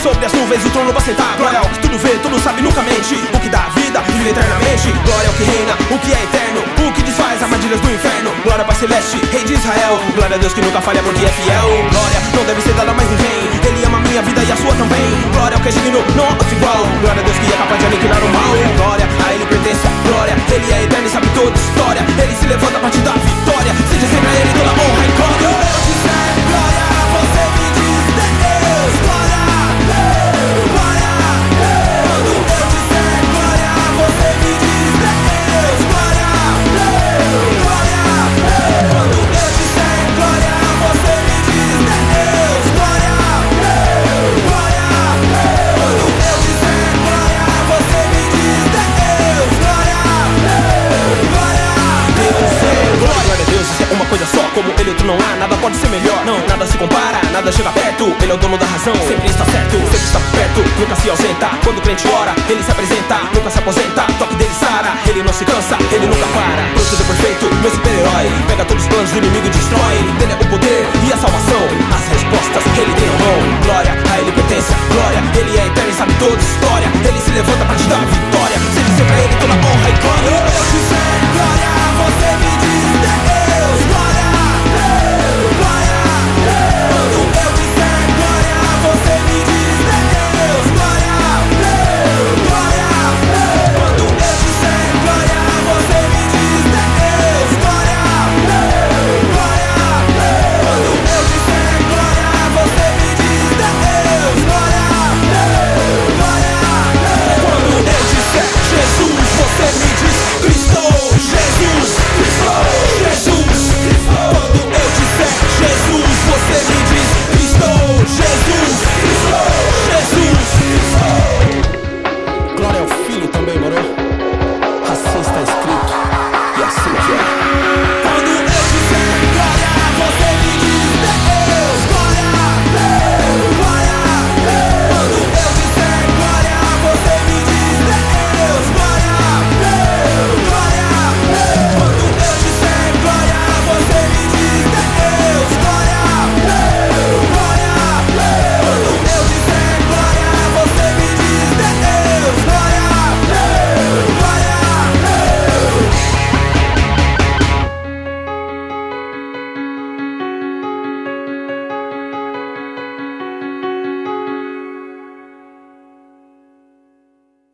sobre as nuvens o trono vai sentar. Glória ao que tudo vê, tudo sabe, nunca mente. O que dá vida, vive eternamente. Glória ao que reina, o que é eterno, o que desfaz armadilhas do inferno. Glória Pai Celeste, Rei de Israel. Glória a Deus que nunca falha porque é fiel. Glória não deve ser dada a mais ninguém. Ele ama a minha vida e a sua também. Glória ao que é digno, não há outro igual. Glória a Deus que é capaz de aniquilar o mal. Glória a Ele pertence a glória. Ele é eterno e sabe toda a história. Ele se levanta a partir da vitória. Seja sempre a Ele toda honra e glória. Eu disser glória, você me diz Deus. Glória, glória. Quando eu disser glória, você me diz Deus. Glória, glória. Quando eu disser glória, você me diz Deus. Glória, glória. Quando eu disser glória, você me diz Deus. Glória, glória. Glória a Deus, isso é uma coisa só. Como Ele outro não há, nada pode ser melhor. Não, nada se compara, nada chega perto. Ele é o dono da razão, sempre está certo, sempre está perto, nunca se ausenta. Quando o crente ora, Ele se apresenta, nunca se aposenta. Toque dele sara, Ele não se cansa, Ele nunca para. Protetor perfeito, meu super-herói. Pega todos os planos do inimigo e destrói. Dele é o poder e a salvação, as respostas Ele tem na mão. Glória a Ele pertence.